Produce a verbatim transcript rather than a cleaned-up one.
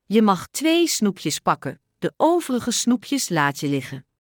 Je mag twee snoepjes pakken, de overige snoepjes laat je liggen.